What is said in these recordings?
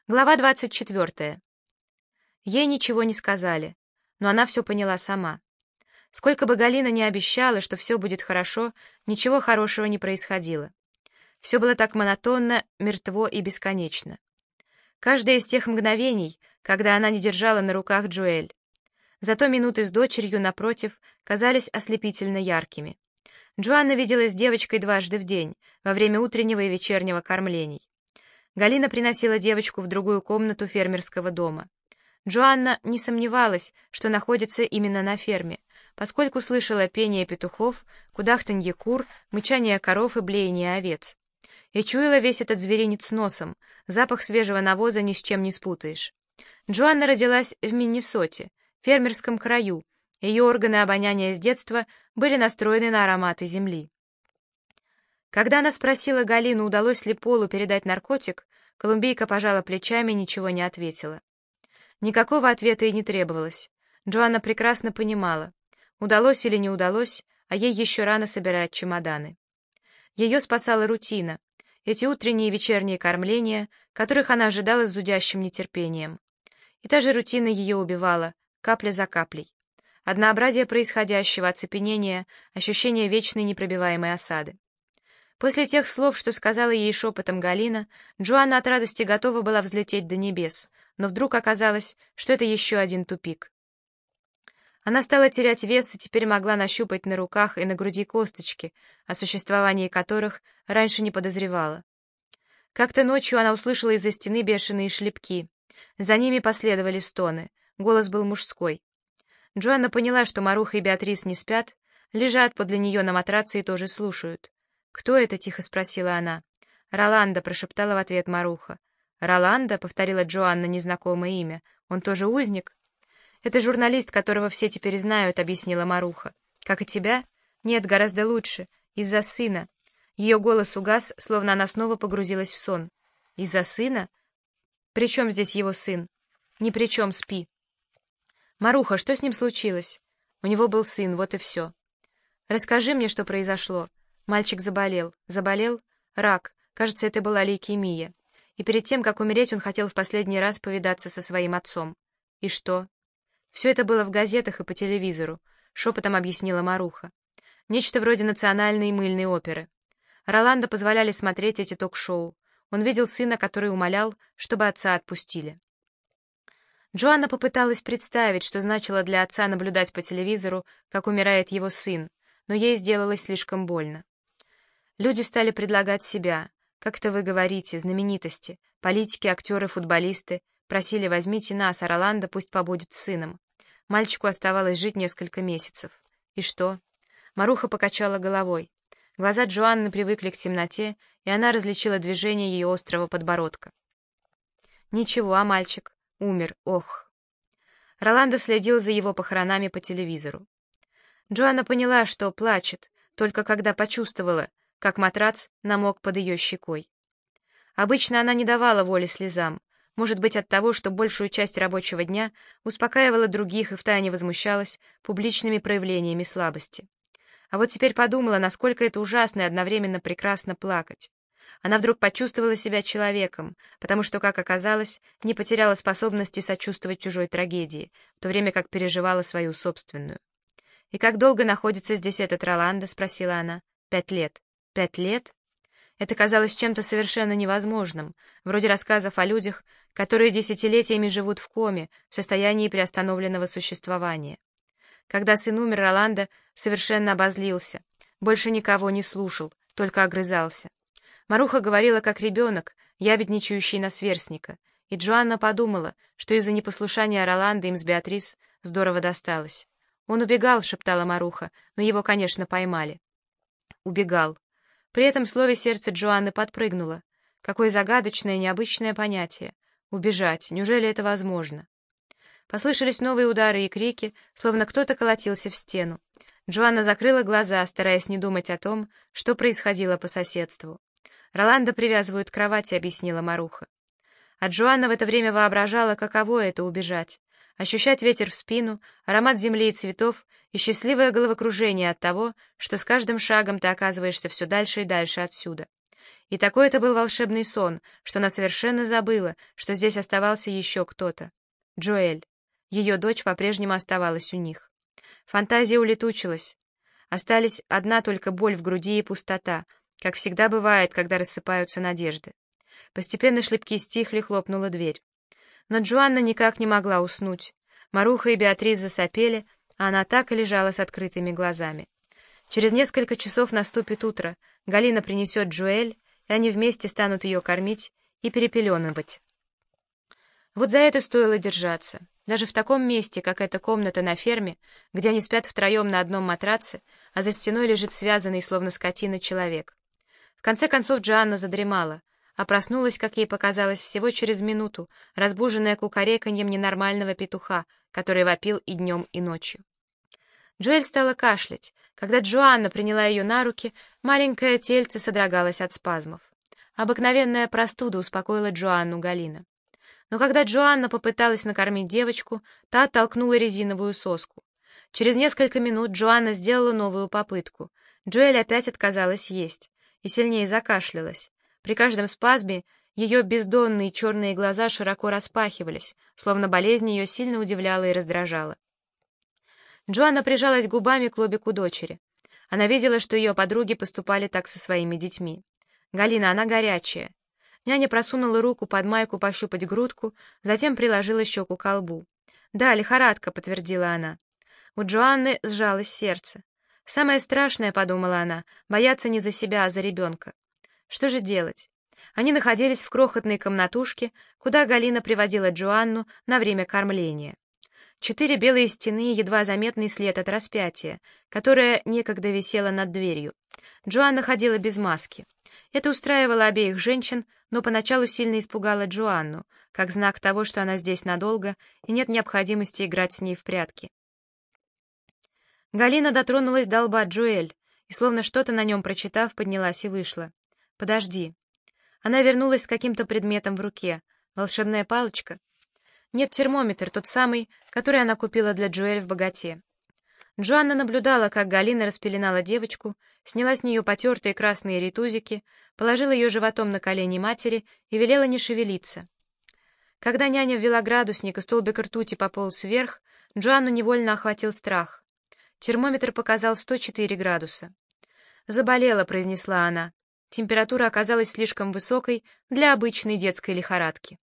Глава 24. Ей ничего не сказали, но она все поняла сама. Сколько бы Галина ни обещала, что все будет хорошо, ничего хорошего не происходило. Все было так монотонно, мертво и бесконечно. Каждое из тех мгновений, когда она не держала на руках Джоэль. Зато минуты с дочерью, напротив, казались ослепительно яркими. Джоанна виделась с девочкой дважды в день, во время утреннего и вечернего кормлений. Галина приносила девочку в другую комнату фермерского дома. Джоанна не сомневалась, что находится именно на ферме, поскольку слышала пение петухов, кудахтанье кур, мычание коров и блеяние овец. И чуяла весь этот зверинец носом, запах свежего навоза ни с чем не спутаешь. Джоанна родилась в Миннесоте, фермерском краю, ее органы обоняния с детства были настроены на ароматы земли. Когда она спросила Галину, удалось ли Полу передать наркотик, колумбийка пожала плечами и ничего не ответила. Никакого ответа и не требовалось. Джоанна прекрасно понимала, удалось или не удалось, а ей еще рано собирать чемоданы. Ее спасала рутина, эти утренние и вечерние кормления, которых она ожидала с зудящим нетерпением. И та же рутина ее убивала, капля за каплей. Однообразие происходящего, оцепенение, ощущение вечной непробиваемой осады. После тех слов, что сказала ей шепотом Галина, Джоанна от радости готова была взлететь до небес, но вдруг оказалось, что это еще один тупик. Она стала терять вес и теперь могла нащупать на руках и на груди косточки, о существовании которых раньше не подозревала. Как-то ночью она услышала из-за стены бешеные шлепки. За ними последовали стоны. Голос был мужской. Джоанна поняла, что Маруха и Беатрис не спят, лежат подле нее на матраце и тоже слушают. «Кто это?» — тихо спросила она. «Роланда», — прошептала в ответ Маруха. «Роланда?» — повторила Джоанна незнакомое имя. «Он тоже узник?» «Это журналист, которого все теперь знают», — объяснила Маруха. «Как и тебя?» «Нет, гораздо лучше. Из-за сына». Ее голос угас, словно она снова погрузилась в сон. «Из-за сына? При чем здесь его сын?» «Ни при чем, спи». «Маруха, что с ним случилось?» «У него был сын, вот и все». «Расскажи мне, что произошло». Мальчик заболел. Заболел? Рак. Кажется, это была лейкемия. И перед тем, как умереть, он хотел в последний раз повидаться со своим отцом. И что? Все это было в газетах и по телевизору, шепотом объяснила Маруха. Нечто вроде национальной мыльной оперы. Роландо позволяли смотреть эти ток-шоу. Он видел сына, который умолял, чтобы отца отпустили. Джоанна попыталась представить, что значило для отца наблюдать по телевизору, как умирает его сын, но ей сделалось слишком больно. Люди стали предлагать себя. Как это вы говорите, знаменитости, политики, актеры, футболисты просили: возьмите нас, а Роландо пусть побудет с сыном. Мальчику оставалось жить несколько месяцев. И что? Маруха покачала головой. Глаза Джоанны привыкли к темноте, и она различила движение ее острого подбородка. Ничего, а мальчик? Умер, ох. Роландо следил за его похоронами по телевизору. Джоанна поняла, что плачет, только когда почувствовала, как матрац намок под ее щекой. Обычно она не давала воли слезам, может быть, от того, что большую часть рабочего дня успокаивала других и втайне возмущалась публичными проявлениями слабости. А вот теперь подумала, насколько это ужасно и одновременно прекрасно плакать. Она вдруг почувствовала себя человеком, потому что, как оказалось, не потеряла способности сочувствовать чужой трагедии, в то время как переживала свою собственную. «И как долго находится здесь этот Роландо?» — спросила она. 5 лет. 5 лет? Это казалось чем-то совершенно невозможным, вроде рассказов о людях, которые десятилетиями живут в коме, в состоянии приостановленного существования. Когда сын умер, Роландо совершенно обозлился, больше никого не слушал, только огрызался. Маруха говорила как ребенок, ябедничающий на сверстника, и Джоанна подумала, что из-за непослушания Роландо им с Беатрис здорово досталось. «Он убегал», — шептала Маруха, — «но его, конечно, поймали». Убегал. При этом слове сердце Джоанны подпрыгнуло. Какое загадочное, необычное понятие. Убежать. Неужели это возможно? Послышались новые удары и крики, словно кто-то колотился в стену. Джоанна закрыла глаза, стараясь не думать о том, что происходило по соседству. «Роландо привязывают к кровати», — объяснила Маруха. А Джоанна в это время воображала, каково это — убежать. Ощущать ветер в спину, аромат земли и цветов и счастливое головокружение от того, что с каждым шагом ты оказываешься все дальше и дальше отсюда. И такой это был волшебный сон, что она совершенно забыла, что здесь оставался еще кто-то. Джоэль. Ее дочь по-прежнему оставалась у них. Фантазия улетучилась. Остались одна только боль в груди и пустота, как всегда бывает, когда рассыпаются надежды. Постепенно шлепки стихли, хлопнула дверь. Но Джоанна никак не могла уснуть. Маруха и Беатрис засопели, а она так и лежала с открытыми глазами. Через несколько часов наступит утро, Галина принесет Джоэль, и они вместе станут ее кормить и перепеленывать. Вот за это стоило держаться. Даже в таком месте, как эта комната на ферме, где они спят втроем на одном матраце, а за стеной лежит связанный, словно скотина, человек. В конце концов Джоанна задремала, а проснулась, как ей показалось, всего через минуту, разбуженная кукареканьем ненормального петуха, который вопил и днем, и ночью. Джоэль стала кашлять. Когда Джоанна приняла ее на руки, маленькое тельце содрогалось от спазмов. Обыкновенная простуда, успокоила Джоанну Галина. Но когда Джоанна попыталась накормить девочку, та оттолкнула резиновую соску. Через несколько минут Джоанна сделала новую попытку. Джоэль опять отказалась есть и сильнее закашлялась. При каждом спазме ее бездонные черные глаза широко распахивались, словно болезнь ее сильно удивляла и раздражала. Джоанна прижалась губами к лобику дочери. Она видела, что ее подруги поступали так со своими детьми. «Галина, она горячая». Няня просунула руку под майку пощупать грудку, затем приложила щеку ко лбу. «Да, лихорадка», — подтвердила она. У Джоанны сжалось сердце. «Самое страшное, — подумала она, — бояться не за себя, а за ребенка. Что же делать?» Они находились в крохотной комнатушке, куда Галина приводила Джоанну на время кормления. 4 белые стены и едва заметный след от распятия, которое некогда висело над дверью. Джоанна ходила без маски. Это устраивало обеих женщин, но поначалу сильно испугало Джоанну, как знак того, что она здесь надолго и нет необходимости играть с ней в прятки. Галина дотронулась до лба Джоэль и, словно что-то на нем прочитав, поднялась и вышла. «Подожди». Она вернулась с каким-то предметом в руке. Волшебная палочка? Нет, термометр, тот самый, который она купила для Джоэль в «Богате». Джоанна наблюдала, как Галина распеленала девочку, сняла с нее потертые красные ритузики, положила ее животом на колени матери и велела не шевелиться. Когда няня ввела градусник и столбик ртути пополз вверх, Джоанну невольно охватил страх. Термометр показал 104 градуса. «Заболела», — произнесла она. Температура оказалась слишком высокой для обычной детской лихорадки.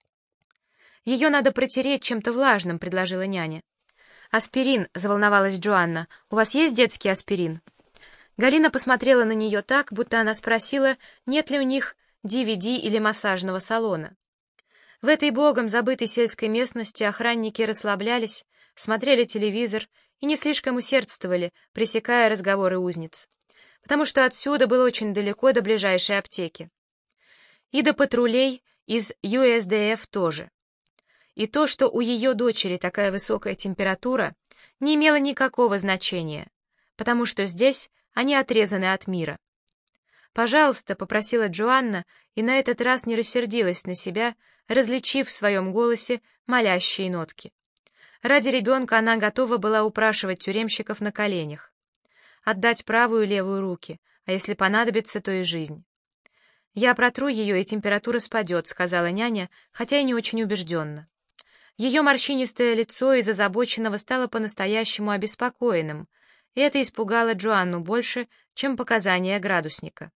«Ее надо протереть чем-то влажным», — предложила няня. «Аспирин», — заволновалась Джоанна. «У вас есть детский аспирин?» Галина посмотрела на нее так, будто она спросила, нет ли у них DVD или массажного салона. В этой богом забытой сельской местности охранники расслаблялись, смотрели телевизор и не слишком усердствовали, пресекая разговоры узниц, потому что отсюда было очень далеко до ближайшей аптеки. И до патрулей из USDF тоже. И то, что у ее дочери такая высокая температура, не имело никакого значения, потому что здесь они отрезаны от мира. «Пожалуйста», — попросила Джоанна, и на этот раз не рассердилась на себя, различив в своем голосе молящие нотки. Ради ребенка она готова была упрашивать тюремщиков на коленях. Отдать правую и левую руки, а если понадобится, то и жизнь. «Я протру ее, и температура спадет», — сказала няня, хотя и не очень убежденно. Ее морщинистое лицо из озабоченного стало по-настоящему обеспокоенным, и это испугало Джоанну больше, чем показания градусника.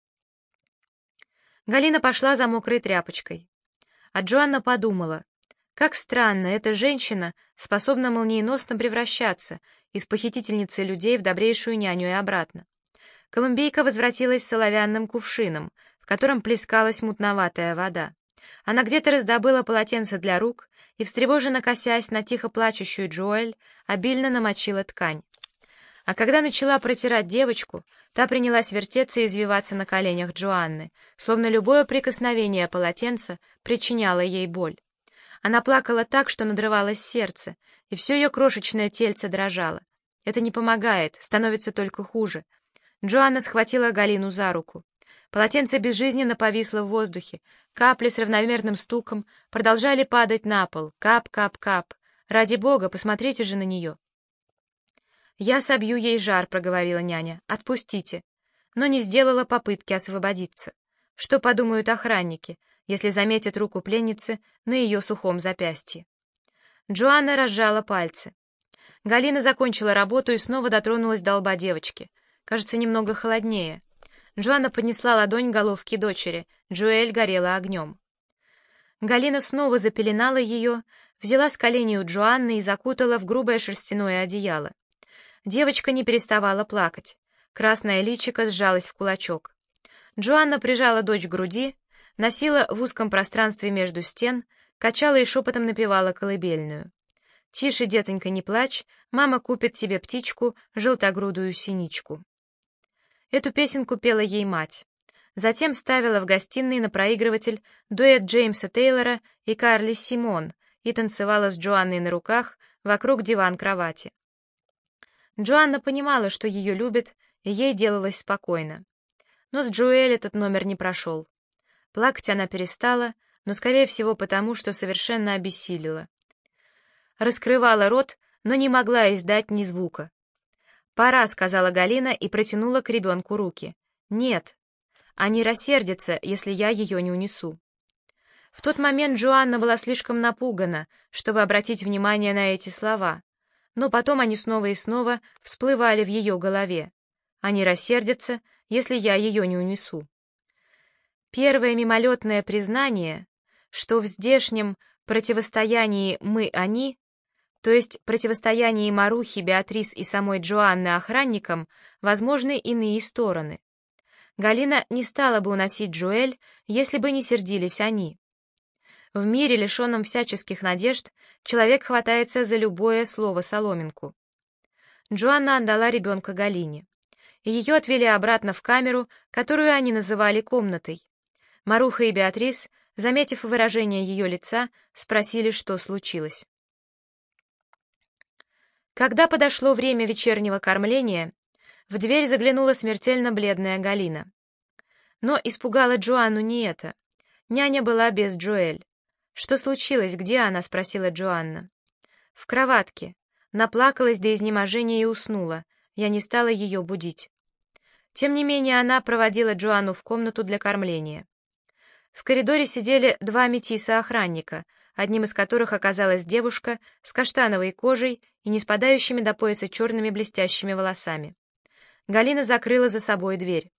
Галина пошла за мокрой тряпочкой. А Джоанна подумала, как странно, эта женщина способна молниеносно превращаться из похитительницы людей в добрейшую няню и обратно. Колумбийка возвратилась с оловянным кувшином, в котором плескалась мутноватая вода. Она где-то раздобыла полотенце для рук и, встревоженно косясь на тихо плачущую Джоэль, обильно намочила ткань. А когда начала протирать девочку, та принялась вертеться и извиваться на коленях Джоанны, словно любое прикосновение полотенца причиняло ей боль. Она плакала так, что надрывалось сердце, и все ее крошечное тельце дрожало. Это не помогает, становится только хуже. Джоанна схватила Галину за руку. Полотенце безжизненно повисло в воздухе, капли с равномерным стуком продолжали падать на пол, кап-кап-кап. «Ради бога, посмотрите же на нее!» «Я собью ей жар», — проговорила няня. «Отпустите». Но не сделала попытки освободиться. Что подумают охранники, если заметят руку пленницы на ее сухом запястье? Джоанна разжала пальцы. Галина закончила работу и снова дотронулась до лба девочки. Кажется, немного холоднее. Джоанна поднесла ладонь к головке дочери. Джоэль горела огнем. Галина снова запеленала ее, взяла с коленей у Джоанны и закутала в грубое шерстяное одеяло. Девочка не переставала плакать. Красное личико сжалось в кулачок. Джоанна прижала дочь к груди, носила в узком пространстве между стен, качала и шепотом напевала колыбельную. «Тише, детонька, не плачь, мама купит тебе птичку, желтогрудую синичку». Эту песенку пела ей мать. Затем ставила в гостиной на проигрыватель дуэт Джеймса Тейлора и Карли Симон и танцевала с Джоанной на руках вокруг диван-кровати. Джоанна понимала, что ее любят, и ей делалось спокойно. Но с Джоэль этот номер не прошел. Плакать она перестала, но, скорее всего, потому, что совершенно обессилила. Раскрывала рот, но не могла издать ни звука. «Пора», — сказала Галина и протянула к ребенку руки. «Нет, они рассердятся, если я ее не унесу». В тот момент Джоанна была слишком напугана, чтобы обратить внимание на эти слова, но потом они снова и снова всплывали в ее голове. «Они рассердятся, если я ее не унесу». Первое мимолетное признание, что в здешнем противостоянии «мы-они», то есть противостоянии Марухи, Беатрис и самой Джоанны охранникам, возможны иные стороны. Галина не стала бы уносить Джоэль, если бы не сердились они. В мире, лишенном всяческих надежд, человек хватается за любое слово-соломинку. Джоанна отдала ребенка Галине. Ее отвели обратно в камеру, которую они называли комнатой. Маруха и Беатрис, заметив выражение ее лица, спросили, что случилось. Когда подошло время вечернего кормления, в дверь заглянула смертельно бледная Галина. Но испугала Джоанну не это. Няня была без Джоэль. «Что случилось? Где она?» — спросила Джоанна. «В кроватке. Наплакалась до изнеможения и уснула. Я не стала ее будить». Тем не менее, она проводила Джоанну в комнату для кормления. В коридоре сидели два метиса-охранника, одним из которых оказалась девушка с каштановой кожей и не спадающими до пояса черными блестящими волосами. Галина закрыла за собой дверь.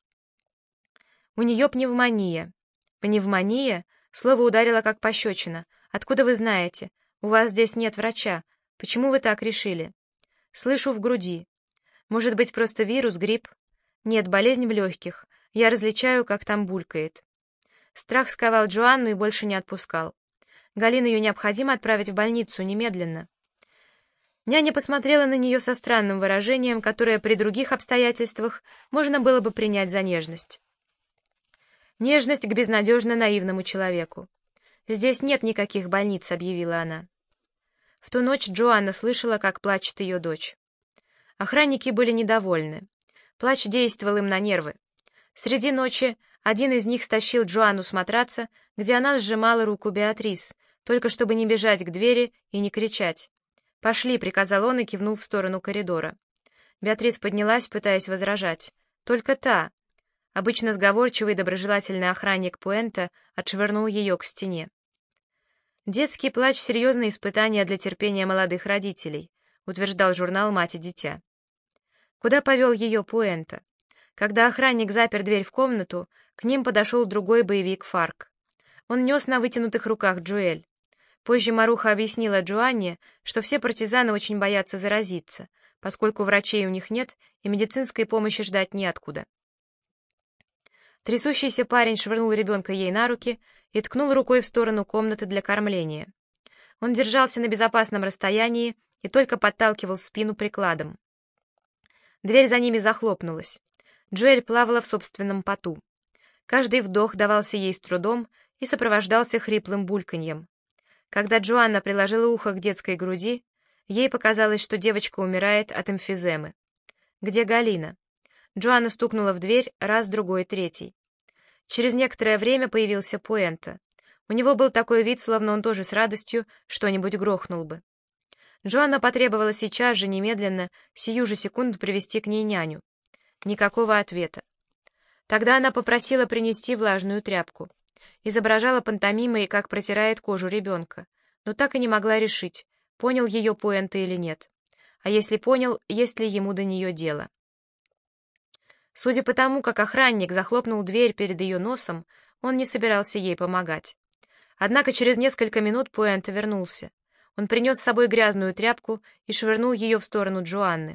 «У нее пневмония». «Пневмония?» Слово ударило как пощечина. «Откуда вы знаете? У вас здесь нет врача. Почему вы так решили?» «Слышу в груди. Может быть, просто вирус, грипп?» «Нет, болезнь в легких. Я различаю, как там булькает». Страх сковал Джоанну и больше не отпускал. «Галину, ее необходимо отправить в больницу немедленно». Няня посмотрела на нее со странным выражением, которое при других обстоятельствах можно было бы принять за нежность. Нежность к безнадежно наивному человеку. «Здесь нет никаких больниц», — объявила она. В ту ночь Джоанна слышала, как плачет ее дочь. Охранники были недовольны. Плач действовал им на нервы. Среди ночи один из них стащил Джоанну с матраца, где она сжимала руку Беатрис, только чтобы не бежать к двери и не кричать. «Пошли», — приказал он и кивнул в сторону коридора. Беатрис поднялась, пытаясь возражать. Только та, обычно сговорчивый и доброжелательный охранник Пуэнта, отшвырнул ее к стене. «Детский плач — серьезное испытание для терпения молодых родителей», — утверждал журнал «Мать и дитя». Куда повел ее Пуэнта? Когда охранник запер дверь в комнату, к ним подошел другой боевик Фарк. Он нес на вытянутых руках Джоэль. Позже Маруха объяснила Джоанне, что все партизаны очень боятся заразиться, поскольку врачей у них нет и медицинской помощи ждать неоткуда. Трясущийся парень швырнул ребенка ей на руки и ткнул рукой в сторону комнаты для кормления. Он держался на безопасном расстоянии и только подталкивал спину прикладом. Дверь за ними захлопнулась. Джоэль плавала в собственном поту. Каждый вдох давался ей с трудом и сопровождался хриплым бульканьем. Когда Джоанна приложила ухо к детской груди, ей показалось, что девочка умирает от эмфиземы. «Где Галина?» Джоанна стукнула в дверь раз, другой, третий. Через некоторое время появился Пуэнта. У него был такой вид, словно он тоже с радостью что-нибудь грохнул бы. Джоанна потребовала сейчас же, немедленно, сию же секунду привести к ней няню. Никакого ответа. Тогда она попросила принести влажную тряпку. Изображала пантомимой, как протирает кожу ребенка, но так и не могла решить, понял ее пуэнта или нет. А если понял, есть ли ему до нее дело. Судя по тому, как охранник захлопнул дверь перед ее носом, он не собирался ей помогать. Однако через несколько минут Пуэнто вернулся. Он принес с собой грязную тряпку и швырнул ее в сторону Джоанны.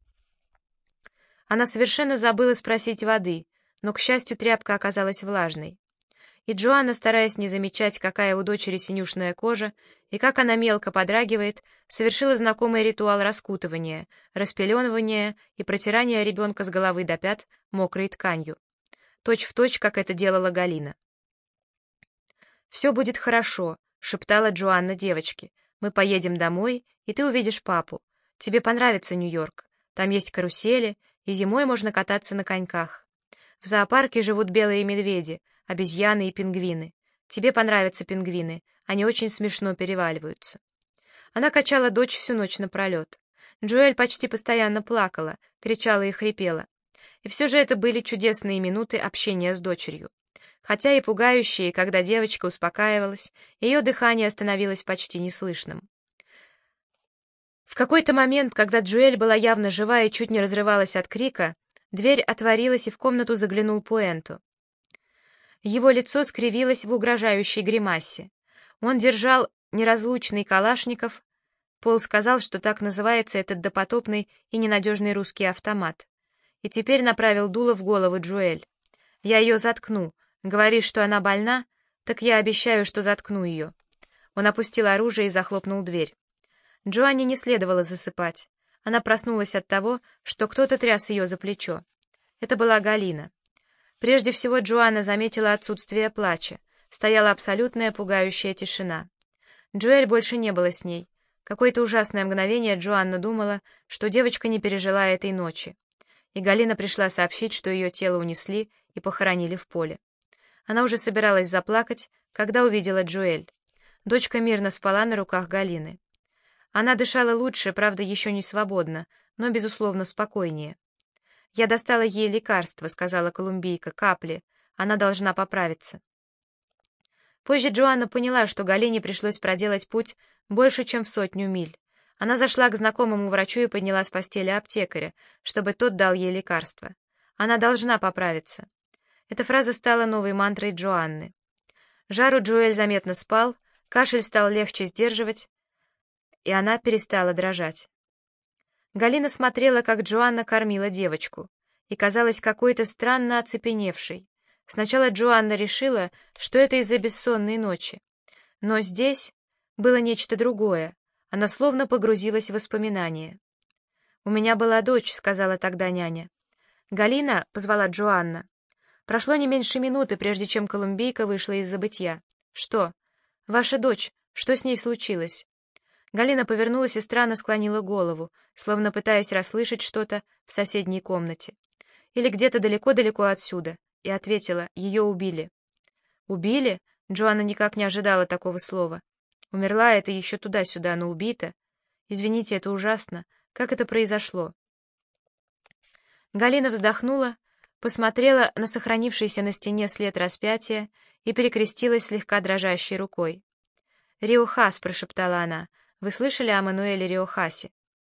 Она совершенно забыла спросить воды, но, к счастью, тряпка оказалась влажной. И Джоанна, стараясь не замечать, какая у дочери синюшная кожа и как она мелко подрагивает, совершила знакомый ритуал раскутывания, распеленывания и протирания ребенка с головы до пят мокрой тканью. Точь-в-точь, как это делала Галина. «Все будет хорошо», — шептала Джоанна девочке. «Мы поедем домой, и ты увидишь папу. Тебе понравится Нью-Йорк. Там есть карусели, и зимой можно кататься на коньках. В зоопарке живут белые медведи, обезьяны и пингвины. Тебе понравятся пингвины, они очень смешно переваливаются». Она качала дочь всю ночь напролет. Джоэль почти постоянно плакала, кричала и хрипела. И все же это были чудесные минуты общения с дочерью. Хотя и пугающие, когда девочка успокаивалась, ее дыхание становилось почти неслышным. В какой-то момент, когда Джоэль была явно жива и чуть не разрывалась от крика, дверь отворилась, и в комнату заглянул Пуэнто. Его лицо скривилось в угрожающей гримасе. Он держал неразлучный калашников. Пол сказал, что так называется этот допотопный и ненадежный русский автомат. И теперь направил дуло в голову Джоэль. «Я ее заткну. Говоришь, что она больна? Так я обещаю, что заткну ее». Он опустил оружие и захлопнул дверь. Джоанне не следовало засыпать. Она проснулась от того, что кто-то тряс ее за плечо. Это была Галина. Прежде всего Джоанна заметила отсутствие плача. Стояла абсолютная пугающая тишина. Джоэль больше не было с ней. Какое-то ужасное мгновение Джоанна думала, что девочка не пережила этой ночи. И Галина пришла сообщить, что ее тело унесли и похоронили в поле. Она уже собиралась заплакать, когда увидела Джоэль. Дочка мирно спала на руках Галины. Она дышала лучше, правда, еще не свободно, но, безусловно, спокойнее. «Я достала ей лекарство», — сказала колумбийка, — «капли. Она должна поправиться». Позже Джоанна поняла, что Галине пришлось проделать путь больше, чем в 100 миль. Она зашла к знакомому врачу и подняла с постели аптекаря, чтобы тот дал ей лекарство. Она должна поправиться. Эта фраза стала новой мантрой Джоанны. Жар у Джоэль заметно спал, кашель стал легче сдерживать, и она перестала дрожать. Галина смотрела, как Джоанна кормила девочку, и казалась какой-то странно оцепеневшей. Сначала Джоанна решила, что это из-за бессонной ночи. Но здесь было нечто другое. Она словно погрузилась в воспоминания. «У меня была дочь», — сказала тогда няня. «Галина», — позвала Джоанна. Прошло не меньше минуты, прежде чем колумбийка вышла из забытья. «Что? Ваша дочь. Что с ней случилось?» Галина повернулась и странно склонила голову, словно пытаясь расслышать что-то в соседней комнате. Или где-то далеко-далеко отсюда, и ответила: «Ее убили». «Убили?» Джоанна никак не ожидала такого слова. «Умерла — это еще туда-сюда, но убита? Извините, это ужасно. Как это произошло?» Галина вздохнула, посмотрела на сохранившийся на стене след распятия и перекрестилась слегка дрожащей рукой. «Риохас», — прошептала она. «Вы слышали о Мануэле Риохасе?»